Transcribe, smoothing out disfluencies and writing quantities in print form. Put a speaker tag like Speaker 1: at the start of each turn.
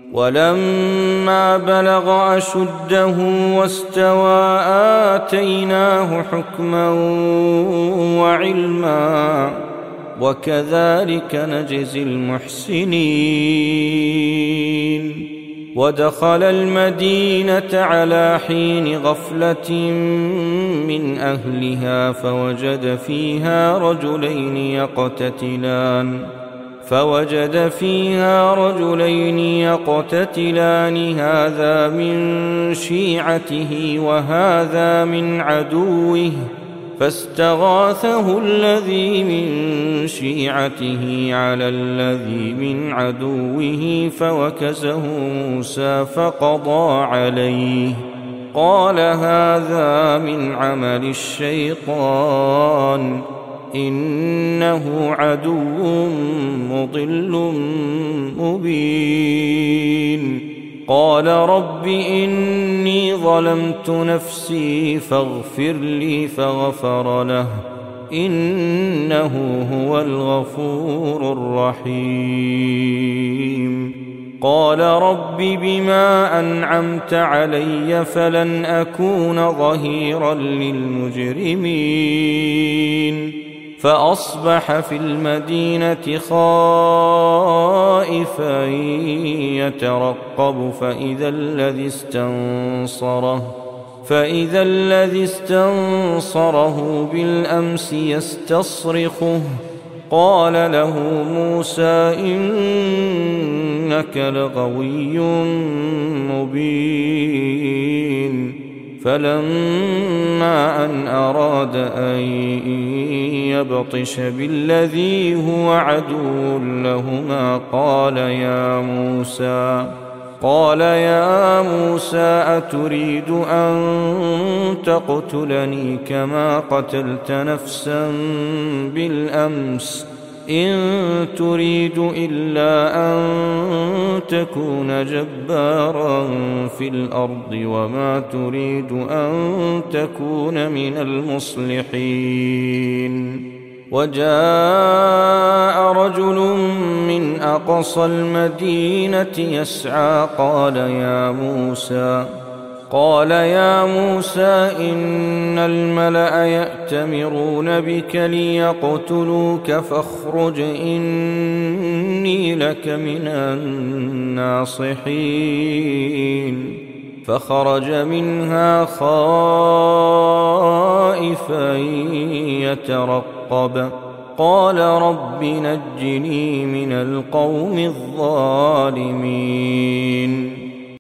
Speaker 1: ولما بلغ أشده واستوى آتيناه حكما وعلما وكذلك نجزي المحسنين. ودخل المدينة على حين غفلة من أهلها فوجد فيها رجلين يقتتلان هذا من شيعته وهذا من عدوه فاستغاثه الذي من شيعته على الذي من عدوه فوكزه موسى فقضى عليه قال هذا من عمل الشيطان إنه عدو مضل مبين. قال رب إني ظلمت نفسي فاغفر لي فغفر له إنه هو الغفور الرحيم. قال رب بما أنعمت علي فلن أكون ظهيرا للمجرمين. فأصبح في المدينة خائفا يترقب فإذا الذي استنصره بالأمس يستصرخه قال له موسى إنك لغوي مبين. فلما أن أراد أن يبطش بالذي هو عدو لهما قال يا موسى أتريد أن تقتلني كما قتلت نفسا بالأمس إن تريد إلا أن تكون جبارا في الأرض وما تريد أن تكون من المصلحين. وجاء رجل من أقصى المدينة يسعى قال يا موسى إن الملأ يأتمرون بك ليقتلوك فاخرج إني لك من الناصحين. فخرج منها خائفا يترقب قال رب نجني من القوم الظالمين.